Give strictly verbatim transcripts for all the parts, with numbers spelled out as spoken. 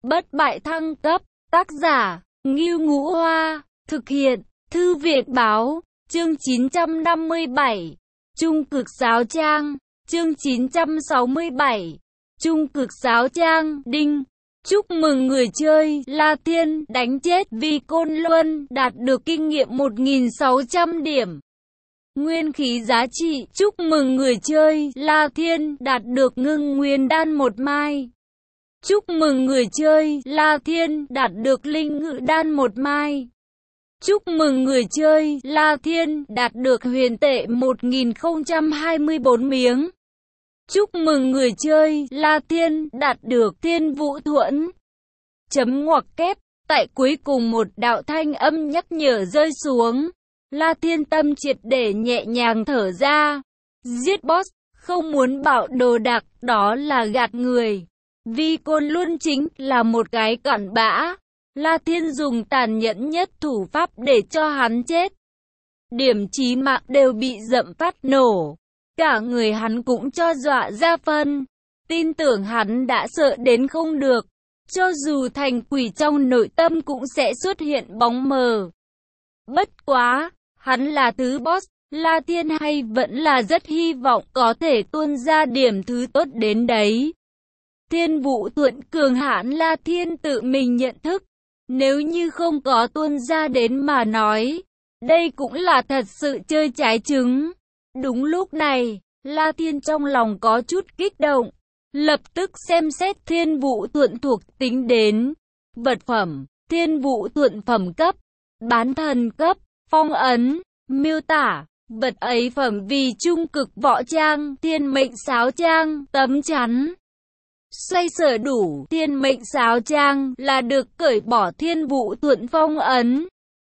Bất bại thăng cấp, tác giả, Ngưu Ngũ Hoa, thực hiện, Thư viện báo, chương chín trăm năm mươi bảy, Trung cực sáo trang, chương chín trăm sáu mươi bảy, Trung cực sáo trang, đinh. Chúc mừng người chơi, La Thiên, đánh chết Vi Côn Luân, đạt được kinh nghiệm một nghìn sáu trăm điểm. Nguyên khí giá trị, chúc mừng người chơi, La Thiên, đạt được ngưng nguyên đan một mai. Chúc mừng người chơi, La Thiên, đạt được linh ngự đan một mai. Chúc mừng người chơi, La Thiên, đạt được huyền tệ một nghìn không trăm hai mươi tư miếng. Chúc mừng người chơi, La Thiên, đạt được thiên vũ thuẫn. Chấm ngoặc kép, tại cuối cùng một đạo thanh âm nhắc nhở rơi xuống. La Thiên tâm triệt để nhẹ nhàng thở ra. Giết boss, không muốn bạo đồ đạc, đó là gạt người. Vi Côn luôn chính là một cái cặn bã. La Thiên dùng tàn nhẫn nhất thủ pháp để cho hắn chết. Điểm chí mạng đều bị dậm phát nổ. Cả người hắn cũng cho dọa ra phân. Tin tưởng hắn đã sợ đến không được. Cho dù thành quỷ trong nội tâm cũng sẽ xuất hiện bóng mờ. Bất quá, hắn là thứ boss, La Thiên hay vẫn là rất hy vọng có thể tuôn ra điểm thứ tốt đến đấy. Thiên vũ thuẫn cường hãn La Thiên tự mình nhận thức. Nếu như không có tuôn ra đến mà nói, đây cũng là thật sự chơi trái trứng. Đúng lúc này, La Thiên trong lòng có chút kích động. Lập tức xem xét thiên vũ thuẫn thuộc tính đến. Vật phẩm, thiên vũ thuẫn phẩm cấp, bán thần cấp, phong ấn, miêu tả. Vật ấy phẩm vì trung cực võ trang, thiên mệnh sáo trang, tấm chắn. Xoay sở đủ, thiên mệnh sáo trang là được cởi bỏ thiên vũ thuẫn phong ấn.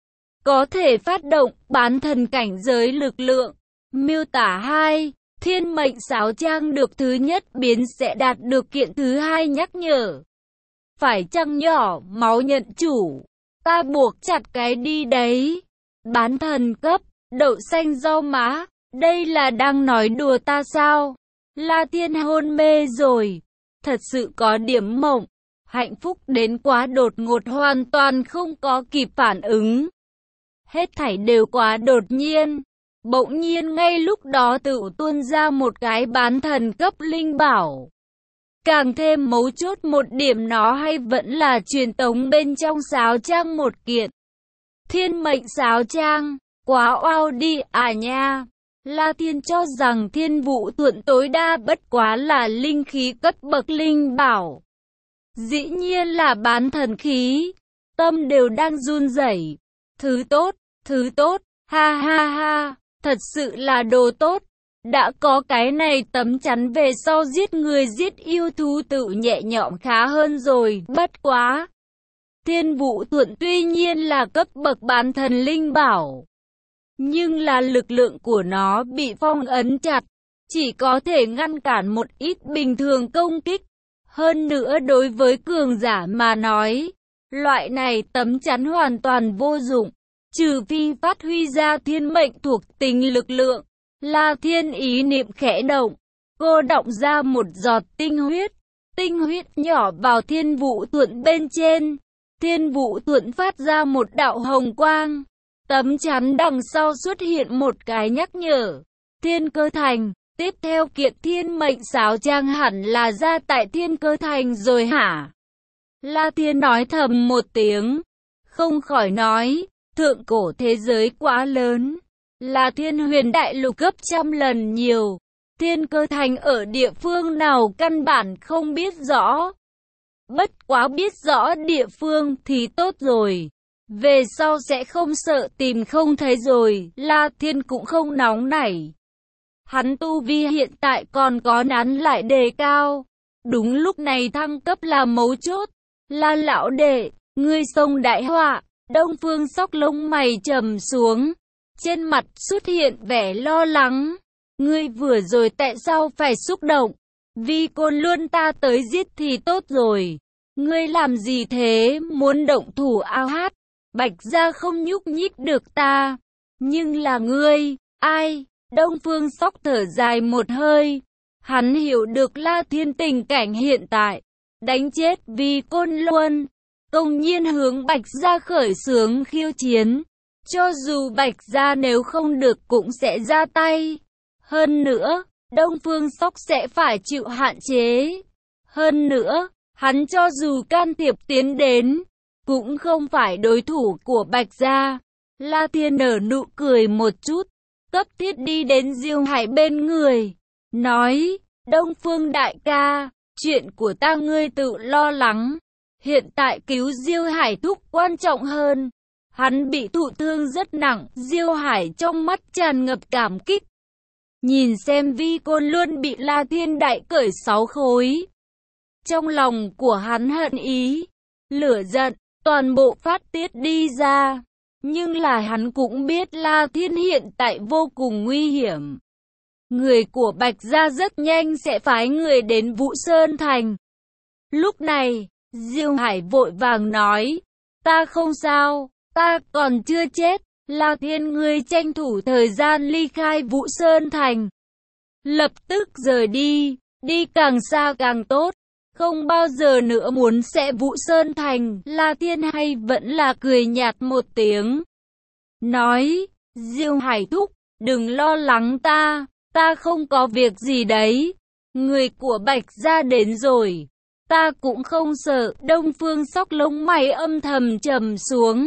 Có thể phát động bán thần cảnh giới lực lượng. Miêu tả hai. Thiên mệnh sáo trang được thứ nhất biến sẽ đạt được kiện thứ hai nhắc nhở. Phải chăng nhỏ máu nhận chủ. Ta buộc chặt cái đi đấy. Bán thần cấp, đậu xanh rau má. Đây là đang nói đùa ta sao? La Thiên hôn mê rồi. Thật sự có điểm mộng. Hạnh phúc đến quá đột ngột hoàn toàn không có kịp phản ứng. Hết thảy đều quá đột nhiên. Bỗng nhiên ngay lúc đó tự tuôn ra một cái bán thần cấp linh bảo. Càng thêm mấu chốt một điểm nó hay vẫn là truyền tống bên trong sáo trang một kiện. Thiên mệnh sáo trang, quá oao đi à nha. La Thiên cho rằng thiên vũ thuẫn tối đa bất quá là linh khí cấp bậc linh bảo. Dĩ nhiên là bán thần khí. Tâm đều đang run rẩy. Thứ tốt, thứ tốt, ha ha ha. Thật sự là đồ tốt. Đã có cái này tấm chắn về sau giết người giết yêu thú tự nhẹ nhõm khá hơn rồi. Bất quá. Thiên vũ thuẫn tuy nhiên là cấp bậc bán thần linh bảo. Nhưng là lực lượng của nó bị phong ấn chặt. Chỉ có thể ngăn cản một ít bình thường công kích. Hơn nữa đối với cường giả mà nói. Loại này tấm chắn hoàn toàn vô dụng. Trừ phi phát huy ra thiên mệnh thuộc tính lực lượng. La Thiên ý niệm khẽ động. Cô động ra một giọt tinh huyết. Tinh huyết nhỏ vào thiên vũ thuẫn bên trên. Thiên vũ thuẫn phát ra một đạo hồng quang. Tấm chắn đằng sau xuất hiện một cái nhắc nhở. Thiên cơ thành. Tiếp theo kiện thiên mệnh sáo trang hẳn là ra tại thiên cơ thành rồi hả? La Thiên nói thầm một tiếng. Không khỏi nói. Thượng cổ thế giới quá lớn, là thiên huyền đại lục gấp trăm lần nhiều. Thiên cơ thành ở địa phương nào căn bản không biết rõ. Bất quá biết rõ địa phương thì tốt rồi. Về sau sẽ không sợ tìm không thấy rồi. La Thiên cũng không nóng nảy. Hắn tu vi hiện tại còn có nán lại đề cao. Đúng lúc này thăng cấp là mấu chốt. La lão đệ, ngươi xông đại họa. Đông Phương Sóc lông mày trầm xuống, trên mặt xuất hiện vẻ lo lắng. Ngươi vừa rồi tại sao phải xúc động? Vi Côn Luân ta tới giết thì tốt rồi. Ngươi làm gì thế, muốn động thủ ao hát? Bạch gia không nhúc nhích được ta. Nhưng là ngươi, ai? Đông Phương Sóc thở dài một hơi. Hắn hiểu được La Thiên tình cảnh hiện tại. đánh chết Vi Côn Luân, công nhiên hướng Bạch Gia khởi xướng khiêu chiến. Cho dù Bạch Gia nếu không được cũng sẽ ra tay. Hơn nữa, Đông Phương Sóc sẽ phải chịu hạn chế. Hơn nữa, hắn cho dù can thiệp tiến đến, cũng không phải đối thủ của Bạch Gia. La Thiên nở nụ cười một chút, cấp thiết đi đến Diêu Hải bên người, nói, Đông Phương đại ca, chuyện của ta ngươi tự lo lắng. Hiện tại cứu Diêu Hải thúc quan trọng hơn. Hắn bị thụ thương rất nặng, Diêu Hải trong mắt tràn ngập cảm kích. Nhìn xem Vi Côn Luân bị La Thiên đại cởi sáu khối. Trong lòng của hắn hận ý, lửa giận, toàn bộ phát tiết đi ra. Nhưng là hắn cũng biết La Thiên hiện tại vô cùng nguy hiểm. Người của Bạch Gia rất nhanh sẽ phái người đến Vũ Sơn Thành. Lúc này, Diêu Hải vội vàng nói, ta không sao, ta còn chưa chết. La Thiên ngươi tranh thủ thời gian ly khai Vũ Sơn Thành. Lập tức rời đi, đi càng xa càng tốt. Không bao giờ nữa muốn sẽ Vũ Sơn Thành. La Thiên hay vẫn là cười nhạt một tiếng. Nói, Diêu Hải thúc, đừng lo lắng ta, ta không có việc gì đấy. Người của Bạch Gia đến rồi, ta cũng không sợ. Đông Phương Sóc lông mày âm thầm trầm xuống.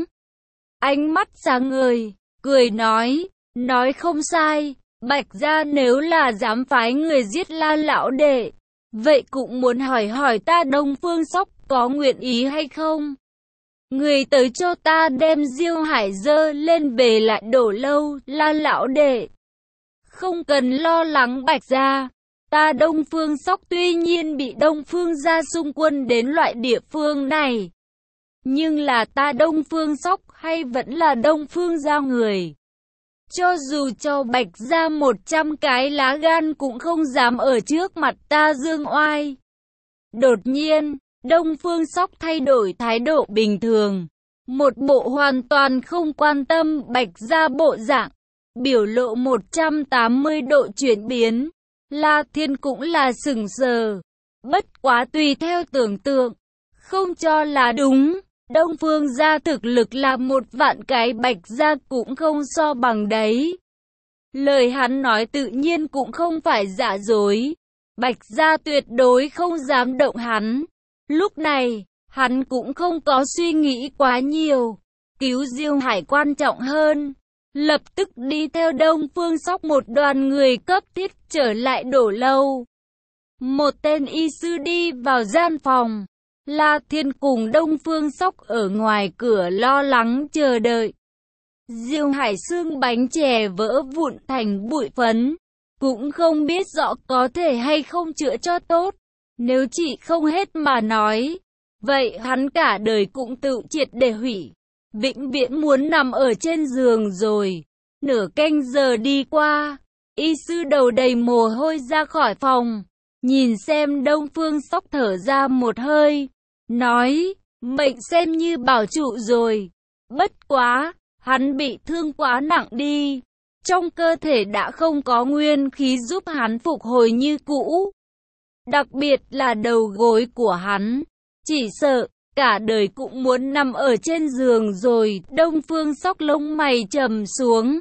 Ánh mắt sáng ngời, cười nói, nói không sai, Bạch Gia nếu là dám phái người giết La lão đệ, vậy cũng muốn hỏi hỏi ta Đông Phương Sóc có nguyện ý hay không? Người tới cho ta đem Diêu Hải dơ lên về lại Đổ Lâu. La lão đệ, không cần lo lắng Bạch Gia, ta Đông Phương Sóc tuy nhiên bị Đông Phương gia xung quân đến loại địa phương này, nhưng là ta Đông Phương Sóc hay vẫn là Đông Phương gia người. Cho dù cho Bạch Gia một trăm cái lá gan cũng không dám ở trước mặt ta dương oai. Đột nhiên, Đông Phương Sóc thay đổi thái độ bình thường. Một bộ hoàn toàn không quan tâm Bạch Gia bộ dạng, biểu lộ một trăm tám mươi độ chuyển biến. La Thiên cũng là sừng sờ. Bất quá tùy theo tưởng tượng, không cho là đúng. Đông Phương gia thực lực là một vạn cái Bạch Gia cũng không so bằng đấy. Lời hắn nói tự nhiên cũng không phải giả dối. Bạch Gia tuyệt đối không dám động hắn. Lúc này, hắn cũng không có suy nghĩ quá nhiều. Cứu Diêu Hải quan trọng hơn. Lập tức đi theo Đông Phương Sóc một đoàn người cấp thiết trở lại Đổ Lâu. Một tên y sư đi vào gian phòng. La Thiên cùng Đông Phương Sóc ở ngoài cửa lo lắng chờ đợi. Diêu Hải xương bánh chè vỡ vụn thành bụi phấn. Cũng không biết rõ có thể hay không chữa cho tốt. Nếu chỉ không hết mà nói, vậy hắn cả đời cũng tự triệt để hủy. Vĩnh viễn muốn nằm ở trên giường rồi. Nửa canh giờ đi qua, y sư đầu đầy mồ hôi ra khỏi phòng. Nhìn xem Đông Phương Sóc thở ra một hơi. Nói, mệnh xem như bảo trụ rồi. Bất quá, hắn bị thương quá nặng đi. Trong cơ thể đã không có nguyên khí giúp hắn phục hồi như cũ. Đặc biệt là đầu gối của hắn. Chỉ sợ, cả đời cũng muốn nằm ở trên giường rồi. Đông Phương Sóc lông mày trầm xuống.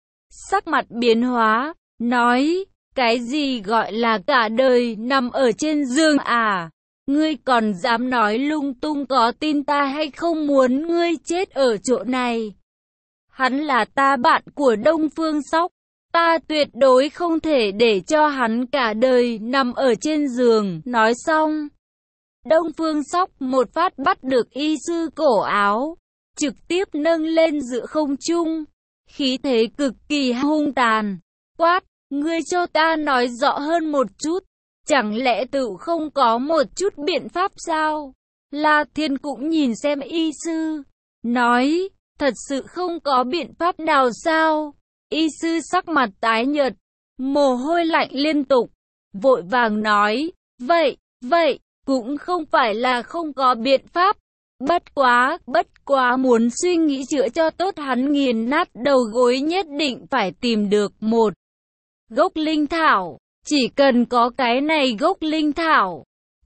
Sắc mặt biến hóa, nói, cái gì gọi là cả đời nằm ở trên giường à? Ngươi còn dám nói lung tung, có tin ta hay không muốn ngươi chết ở chỗ này? Hắn là ta bạn của Đông Phương Sóc, ta tuyệt đối không thể để cho hắn cả đời nằm ở trên giường. Nói xong, Đông Phương Sóc một phát bắt được y sư cổ áo, trực tiếp nâng lên giữa không trung, khí thế cực kỳ hung tàn, quát, ngươi cho ta nói rõ hơn một chút. Chẳng lẽ tự không có một chút biện pháp sao? La Thiên cũng nhìn xem y sư, nói, thật sự không có biện pháp nào sao? Y sư sắc mặt tái nhợt, mồ hôi lạnh liên tục, vội vàng nói, vậy, vậy, cũng không phải là không có biện pháp. Bất quá, bất quá muốn suy nghĩ chữa cho tốt hắn nghiền nát đầu gối nhất định phải tìm được một gốc linh thảo. Chỉ cần có cái này gốc linh thảo,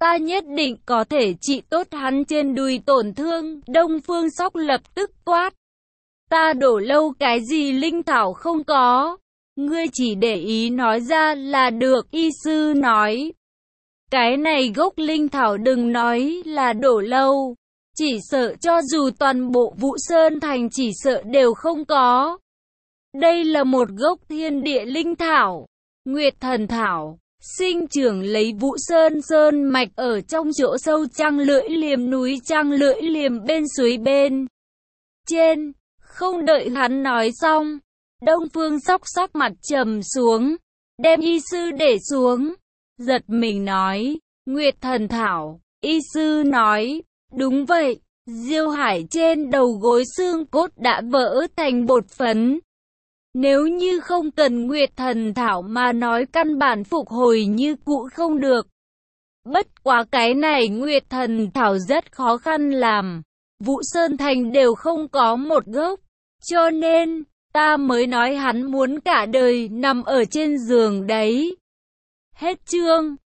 ta nhất định có thể trị tốt hắn trên đùi tổn thương. Đông Phương Sóc lập tức quát. Ta đổ lâu cái gì linh thảo không có. Ngươi chỉ để ý nói ra là được. Y sư nói. Cái này gốc linh thảo đừng nói là đổ lâu. Chỉ sợ cho dù toàn bộ Vũ Sơn Thành chỉ sợ đều không có. Đây là một gốc thiên địa linh thảo. Nguyệt thần thảo. Sinh trưởng lấy Vũ Sơn Sơn mạch ở trong chỗ sâu Trăng Lưỡi Liềm núi Trăng Lưỡi Liềm bên suối bên trên. Không đợi hắn nói xong, Đông Phương Sóc sắc mặt trầm xuống, đem y sư để xuống, giật mình nói, Nguyệt thần thảo. Y sư nói, đúng vậy, Diêu Hải trên đầu gối xương cốt đã vỡ thành bột phấn. Nếu như không cần Nguyệt thần thảo mà nói căn bản phục hồi như cũ không được. Bất quá cái này Nguyệt thần thảo rất khó khăn làm. Vũ Sơn Thành đều không có một gốc. Cho nên, ta mới nói hắn muốn cả đời nằm ở trên giường đấy. Hết chương.